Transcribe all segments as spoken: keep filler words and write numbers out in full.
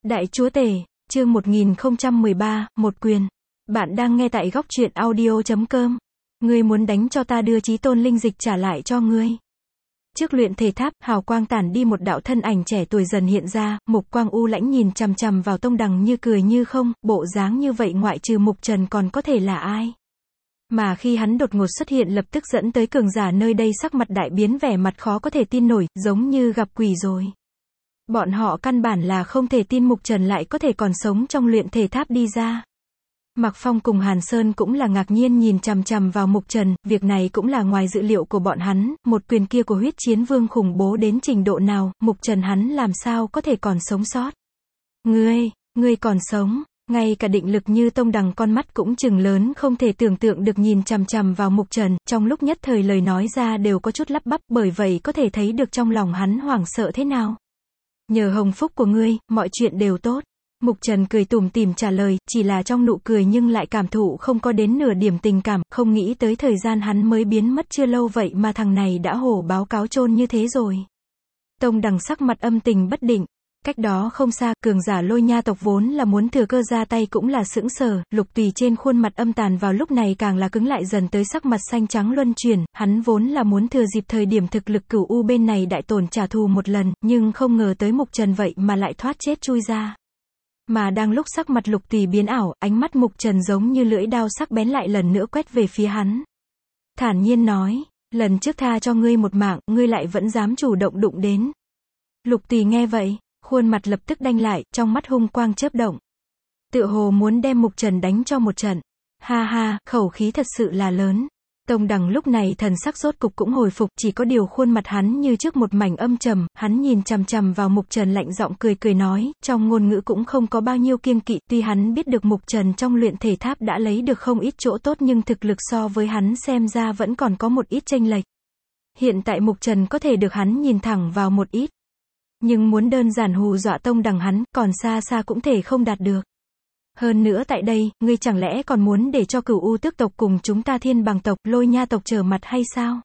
Đại chúa tể, chương một nghìn không trăm mười ba, một quyền. Bạn đang nghe tại góc truyện audio chấm com. Ngươi muốn đánh cho ta đưa chí tôn linh dịch trả lại cho ngươi. Trước luyện thể tháp, hào quang tản đi, một đạo thân ảnh trẻ tuổi dần hiện ra, mục quang u lãnh nhìn chằm chằm vào Tông Đằng như cười như không, bộ dáng như vậy ngoại trừ Mục Trần còn có thể là ai. Mà khi hắn đột ngột xuất hiện lập tức dẫn tới cường giả nơi đây sắc mặt đại biến, vẻ mặt khó có thể tin nổi, giống như gặp quỷ rồi. Bọn họ căn bản là không thể tin Mục Trần lại có thể còn sống trong luyện thể tháp đi ra. Mạc Phong cùng Hàn Sơn cũng là ngạc nhiên nhìn chằm chằm vào Mục Trần, việc này cũng là ngoài dự liệu của bọn hắn, một quyền kia của huyết chiến vương khủng bố đến trình độ nào, Mục Trần hắn làm sao có thể còn sống sót. Ngươi, ngươi còn sống, ngay cả định lực như Tông Đằng con mắt cũng trừng lớn không thể tưởng tượng được nhìn chằm chằm vào Mục Trần, trong lúc nhất thời lời nói ra đều có chút lắp bắp, bởi vậy có thể thấy được trong lòng hắn hoảng sợ thế nào. Nhờ hồng phúc của ngươi, mọi chuyện đều tốt. Mục Trần cười tủm tỉm trả lời, chỉ là trong nụ cười nhưng lại cảm thụ không có đến nửa điểm tình cảm, không nghĩ tới thời gian hắn mới biến mất chưa lâu vậy mà thằng này đã hổ báo cáo chôn như thế rồi. Tông Đằng sắc mặt âm tình bất định. Cách đó không xa, cường giả Lôi Nha tộc vốn là muốn thừa cơ ra tay cũng là sững sờ, Lục Tùy trên khuôn mặt âm tàn vào lúc này càng là cứng lại dần tới sắc mặt xanh trắng luân chuyển, hắn vốn là muốn thừa dịp thời điểm thực lực Cửu U bên này đại tổn trả thù một lần, nhưng không ngờ tới Mục Trần vậy mà lại thoát chết chui ra. Mà đang lúc sắc mặt Lục Tùy biến ảo, ánh mắt Mục Trần giống như lưỡi đao sắc bén lại lần nữa quét về phía hắn. Thản nhiên nói, lần trước tha cho ngươi một mạng, ngươi lại vẫn dám chủ động đụng đến. Lục Tùy nghe vậy, khuôn mặt lập tức đanh lại, trong mắt hung quang chớp động. Tựa hồ muốn đem Mục Trần đánh cho một trận. Ha ha, khẩu khí thật sự là lớn. Tông Đằng lúc này thần sắc rốt cục cũng hồi phục, chỉ có điều khuôn mặt hắn như trước một mảnh âm trầm, hắn nhìn chằm chằm vào Mục Trần lạnh giọng cười cười nói, trong ngôn ngữ cũng không có bao nhiêu kiêng kỵ, tuy hắn biết được Mục Trần trong luyện thể tháp đã lấy được không ít chỗ tốt nhưng thực lực so với hắn xem ra vẫn còn có một ít chênh lệch. Hiện tại Mục Trần có thể được hắn nhìn thẳng vào một ít. Nhưng muốn đơn giản hù dọa Tông Đằng hắn, còn xa xa cũng thể không đạt được. Hơn nữa tại đây, ngươi chẳng lẽ còn muốn để cho Cửu U tước tộc cùng chúng ta Thiên Bằng tộc, Lôi Nha tộc trở mặt hay sao?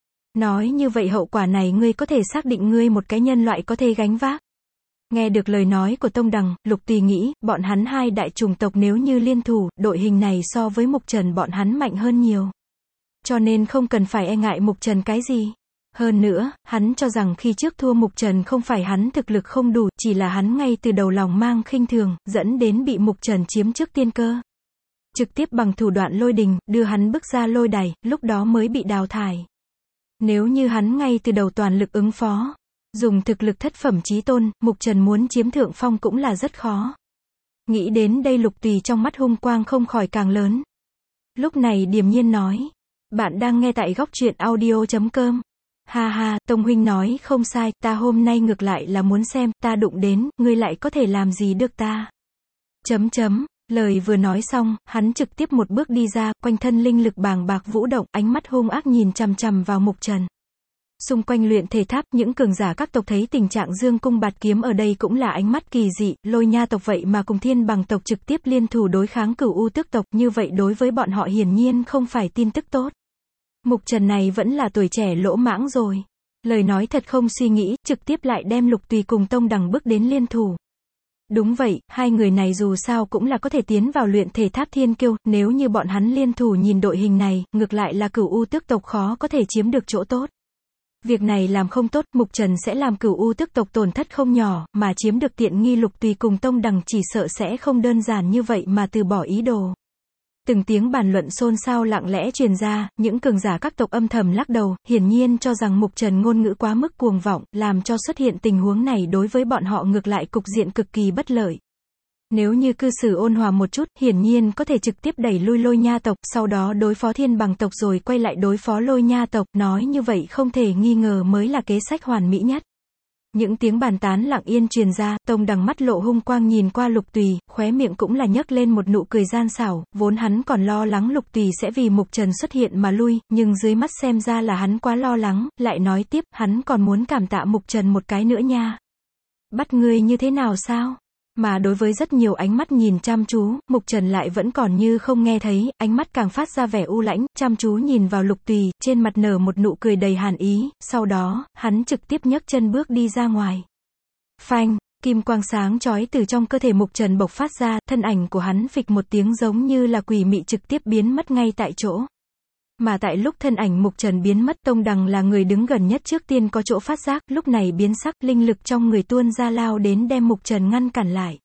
Nói như vậy hậu quả này ngươi có thể xác định ngươi một cái nhân loại có thể gánh vác. Nghe được lời nói của Tông Đằng, Lục Tùy nghĩ, bọn hắn hai đại chủng tộc nếu như liên thủ, đội hình này so với Mục Trần bọn hắn mạnh hơn nhiều. Cho nên không cần phải e ngại Mục Trần cái gì. Hơn nữa, hắn cho rằng khi trước thua Mục Trần không phải hắn thực lực không đủ, chỉ là hắn ngay từ đầu lòng mang khinh thường, dẫn đến bị Mục Trần chiếm trước tiên cơ. Trực tiếp bằng thủ đoạn lôi đình, đưa hắn bước ra lôi đài, lúc đó mới bị đào thải. Nếu như hắn ngay từ đầu toàn lực ứng phó, dùng thực lực thất phẩm chí tôn, Mục Trần muốn chiếm thượng phong cũng là rất khó. Nghĩ đến đây Lục Tùy trong mắt hung quang không khỏi càng lớn. Lúc này điềm nhiên nói, bạn đang nghe tại góc truyện audio chấm com. Ha ha, Tông huynh nói không sai, ta hôm nay ngược lại là muốn xem, ta đụng đến, ngươi lại có thể làm gì được ta. Chấm chấm, lời vừa nói xong, hắn trực tiếp một bước đi ra, quanh thân linh lực bàng bạc vũ động, ánh mắt hung ác nhìn chằm chằm vào Mục Trần. Xung quanh luyện thể tháp, những cường giả các tộc thấy tình trạng dương cung bạt kiếm ở đây cũng là ánh mắt kỳ dị, Lôi Nha tộc vậy mà cùng Thiên Bằng tộc trực tiếp liên thủ đối kháng Cửu U tước tộc, như vậy đối với bọn họ hiển nhiên không phải tin tức tốt. Mục Trần này vẫn là tuổi trẻ lỗ mãng rồi. Lời nói thật không suy nghĩ, trực tiếp lại đem Lục Tùy cùng Tông Đằng bước đến liên thủ. Đúng vậy, hai người này dù sao cũng là có thể tiến vào luyện thể tháp thiên kiêu, nếu như bọn hắn liên thủ nhìn đội hình này, ngược lại là Cửu U tước tộc khó có thể chiếm được chỗ tốt. Việc này làm không tốt, Mục Trần sẽ làm Cửu U tước tộc tổn thất không nhỏ, mà chiếm được tiện nghi Lục Tùy cùng Tông Đằng chỉ sợ sẽ không đơn giản như vậy mà từ bỏ ý đồ. Từng tiếng bàn luận xôn xao lặng lẽ truyền ra, những cường giả các tộc âm thầm lắc đầu, hiển nhiên cho rằng Mục Trần ngôn ngữ quá mức cuồng vọng, làm cho xuất hiện tình huống này đối với bọn họ ngược lại cục diện cực kỳ bất lợi. Nếu như cư xử ôn hòa một chút, hiển nhiên có thể trực tiếp đẩy lui Lôi Nha tộc, sau đó đối phó Thiên Bằng tộc rồi quay lại đối phó Lôi Nha tộc, nói như vậy không thể nghi ngờ mới là kế sách hoàn mỹ nhất. Những tiếng bàn tán lặng yên truyền ra, Tông Đằng mắt lộ hung quang nhìn qua Lục Tùy, khóe miệng cũng là nhấc lên một nụ cười gian xảo, vốn hắn còn lo lắng Lục Tùy sẽ vì Mục Trần xuất hiện mà lui, nhưng dưới mắt xem ra là hắn quá lo lắng, lại nói tiếp, hắn còn muốn cảm tạ Mục Trần một cái nữa nha. Bắt ngươi như thế nào sao? Mà đối với rất nhiều ánh mắt nhìn chăm chú, Mục Trần lại vẫn còn như không nghe thấy, ánh mắt càng phát ra vẻ u lãnh, chăm chú nhìn vào Lục Tùy, trên mặt nở một nụ cười đầy hàn ý, sau đó, hắn trực tiếp nhấc chân bước đi ra ngoài. Phanh, Kim quang sáng chói từ trong cơ thể Mục Trần bộc phát ra, thân ảnh của hắn phịch một tiếng giống như là quỷ mị trực tiếp biến mất ngay tại chỗ. Mà tại lúc thân ảnh Mục Trần biến mất, Tông Đằng là người đứng gần nhất trước tiên có chỗ phát giác, lúc này biến sắc, linh lực trong người tuôn ra lao đến đem Mục Trần ngăn cản lại.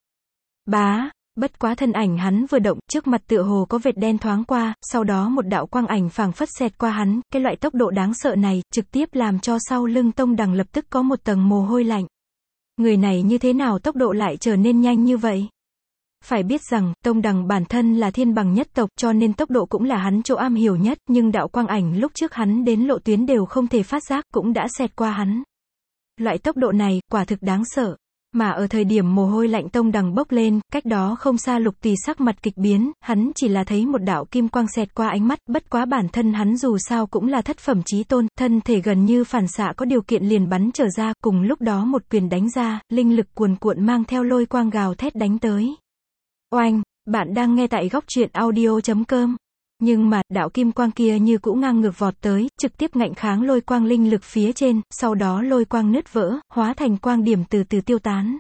Bá, bất quá thân ảnh hắn vừa động, trước mặt tựa hồ có vệt đen thoáng qua, sau đó một đạo quang ảnh phảng phất xẹt qua hắn, cái loại tốc độ đáng sợ này, trực tiếp làm cho sau lưng Tông Đằng lập tức có một tầng mồ hôi lạnh. Người này như thế nào tốc độ lại trở nên nhanh như vậy? Phải biết rằng, Tông Đằng bản thân là thiên bằng nhất tộc, cho nên tốc độ cũng là hắn chỗ am hiểu nhất, nhưng đạo quang ảnh lúc trước hắn đến lộ tuyến đều không thể phát giác, cũng đã xẹt qua hắn. Loại tốc độ này, quả thực đáng sợ. Mà ở thời điểm mồ hôi lạnh Tông Đằng bốc lên, cách đó không xa Lục Tùy sắc mặt kịch biến, hắn chỉ là thấy một đạo kim quang xẹt qua ánh mắt, bất quá bản thân hắn dù sao cũng là thất phẩm chí tôn, thân thể gần như phản xạ có điều kiện liền bắn trở ra, cùng lúc đó một quyền đánh ra, linh lực cuồn cuộn mang theo lôi quang gào thét đánh tới. Oanh, bạn đang nghe tại góc truyện audio chấm com. Nhưng mà, đạo kim quang kia như cũ ngang ngược vọt tới, trực tiếp ngạnh kháng lôi quang linh lực phía trên, sau đó lôi quang nứt vỡ, hóa thành quang điểm từ từ tiêu tán.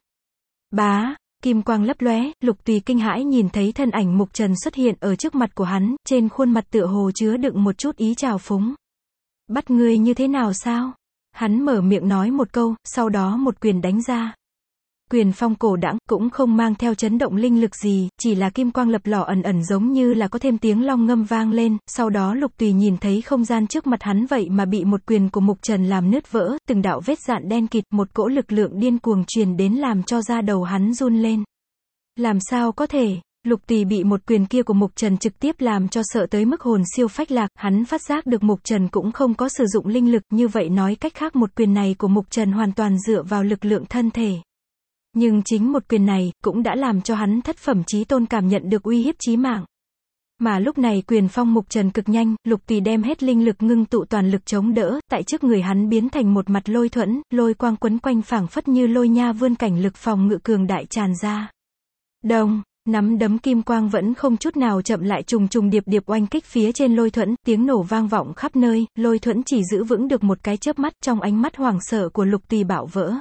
Bá, kim quang lấp lóe, Lục Tùy kinh hãi nhìn thấy thân ảnh Mục Trần xuất hiện ở trước mặt của hắn, trên khuôn mặt tựa hồ chứa đựng một chút ý trào phúng. Bắt ngươi như thế nào sao? Hắn mở miệng nói một câu, sau đó một quyền đánh ra. Quyền phong cổ đãng, cũng không mang theo chấn động linh lực gì, chỉ là kim quang lập lò ẩn ẩn giống như là có thêm tiếng long ngâm vang lên, sau đó Lục Tùy nhìn thấy không gian trước mặt hắn vậy mà bị một quyền của Mục Trần làm nứt vỡ, từng đạo vết dạn đen kịt, một cỗ lực lượng điên cuồng truyền đến làm cho da đầu hắn run lên. Làm sao có thể? Lục Tùy bị một quyền kia của Mục Trần trực tiếp làm cho sợ tới mức hồn siêu phách lạc, hắn phát giác được Mục Trần cũng không có sử dụng linh lực, như vậy nói cách khác một quyền này của Mục Trần hoàn toàn dựa vào lực lượng thân thể. Nhưng chính một quyền này, cũng đã làm cho hắn thất phẩm chí tôn cảm nhận được uy hiếp chí mạng. Mà lúc này quyền phong Mục Trần cực nhanh, Lục Tùy đem hết linh lực ngưng tụ toàn lực chống đỡ, tại trước người hắn biến thành một mặt lôi thuẫn, lôi quang quấn quanh phảng phất như lôi nha vươn cảnh lực phòng ngự cường đại tràn ra. Đồng, nắm đấm kim quang vẫn không chút nào chậm lại trùng trùng điệp điệp oanh kích phía trên lôi thuẫn, tiếng nổ vang vọng khắp nơi, lôi thuẫn chỉ giữ vững được một cái chớp mắt, trong ánh mắt hoảng sợ của Lục Tùy bạo vỡ.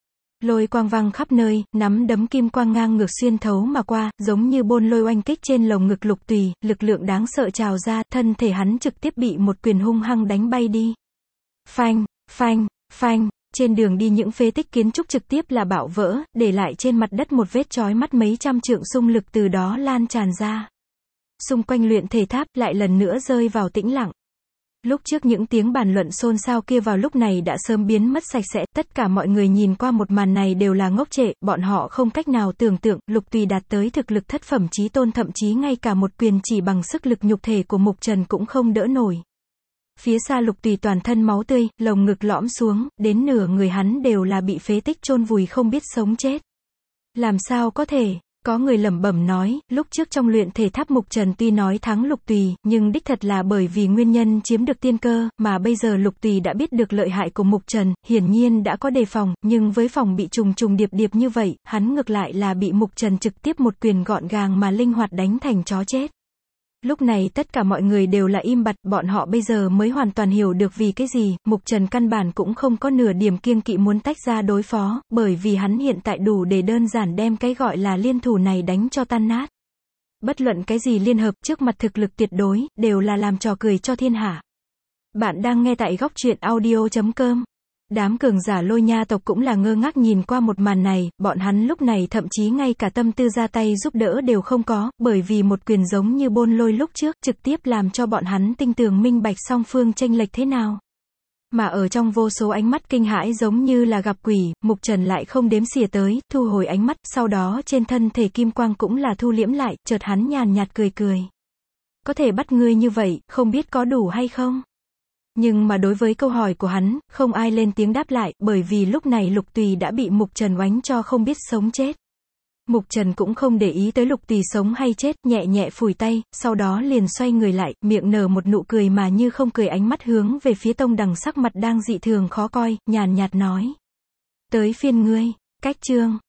Lôi quang vang khắp nơi, nắm đấm kim quang ngang ngược xuyên thấu mà qua, giống như bôn lôi oanh kích trên lồng ngực Lục Tùy, lực lượng đáng sợ trào ra, thân thể hắn trực tiếp bị một quyền hung hăng đánh bay đi. Phanh, phanh, phanh, trên đường đi những phế tích kiến trúc trực tiếp là bạo vỡ, để lại trên mặt đất một vết chói mắt mấy trăm trượng xung lực từ đó lan tràn ra. Xung quanh luyện thể tháp lại lần nữa rơi vào tĩnh lặng. Lúc trước những tiếng bàn luận xôn xao kia vào lúc này đã sớm biến mất sạch sẽ, tất cả mọi người nhìn qua một màn này đều là ngốc trệ, bọn họ không cách nào tưởng tượng, Lục Tùy đạt tới thực lực thất phẩm chí tôn, thậm chí ngay cả một quyền chỉ bằng sức lực nhục thể của Mục Trần cũng không đỡ nổi. Phía xa Lục Tùy toàn thân máu tươi, lồng ngực lõm xuống, đến nửa người hắn đều là bị phế tích chôn vùi không biết sống chết. Làm sao có thể? Có người lẩm bẩm nói, lúc trước trong luyện thể tháp Mục Trần tuy nói thắng Lục Tùy, nhưng đích thật là bởi vì nguyên nhân chiếm được tiên cơ, mà bây giờ Lục Tùy đã biết được lợi hại của Mục Trần, hiển nhiên đã có đề phòng, nhưng với phòng bị trùng trùng điệp điệp như vậy, hắn ngược lại là bị Mục Trần trực tiếp một quyền gọn gàng mà linh hoạt đánh thành chó chết. Lúc này tất cả mọi người đều là im bặt, bọn họ bây giờ mới hoàn toàn hiểu được vì cái gì, Mục Trần căn bản cũng không có nửa điểm kiêng kỵ muốn tách ra đối phó, bởi vì hắn hiện tại đủ để đơn giản đem cái gọi là liên thủ này đánh cho tan nát. Bất luận cái gì liên hợp trước mặt thực lực tuyệt đối, đều là làm trò cười cho thiên hạ. Bạn đang nghe tại góc truyện audio chấm com. Đám cường giả Lôi Nha tộc cũng là ngơ ngác nhìn qua một màn này, bọn hắn lúc này thậm chí ngay cả tâm tư ra tay giúp đỡ đều không có, bởi vì một quyền giống như bôn lôi lúc trước, trực tiếp làm cho bọn hắn tinh tường minh bạch song phương chênh lệch thế nào. Mà ở trong vô số ánh mắt kinh hãi giống như là gặp quỷ, Mục Trần lại không đếm xỉa tới, thu hồi ánh mắt, sau đó trên thân thể kim quang cũng là thu liễm lại, chợt hắn nhàn nhạt cười cười. Có thể bắt ngươi như vậy, không biết có đủ hay không? Nhưng mà đối với câu hỏi của hắn, không ai lên tiếng đáp lại, bởi vì lúc này Lục Tùy đã bị Mục Trần oánh cho không biết sống chết. Mục Trần cũng không để ý tới Lục Tùy sống hay chết, nhẹ nhẹ phủi tay, sau đó liền xoay người lại, miệng nở một nụ cười mà như không cười, ánh mắt hướng về phía Tông Đằng sắc mặt đang dị thường khó coi, nhàn nhạt nói. Tới phiên ngươi, cách chương.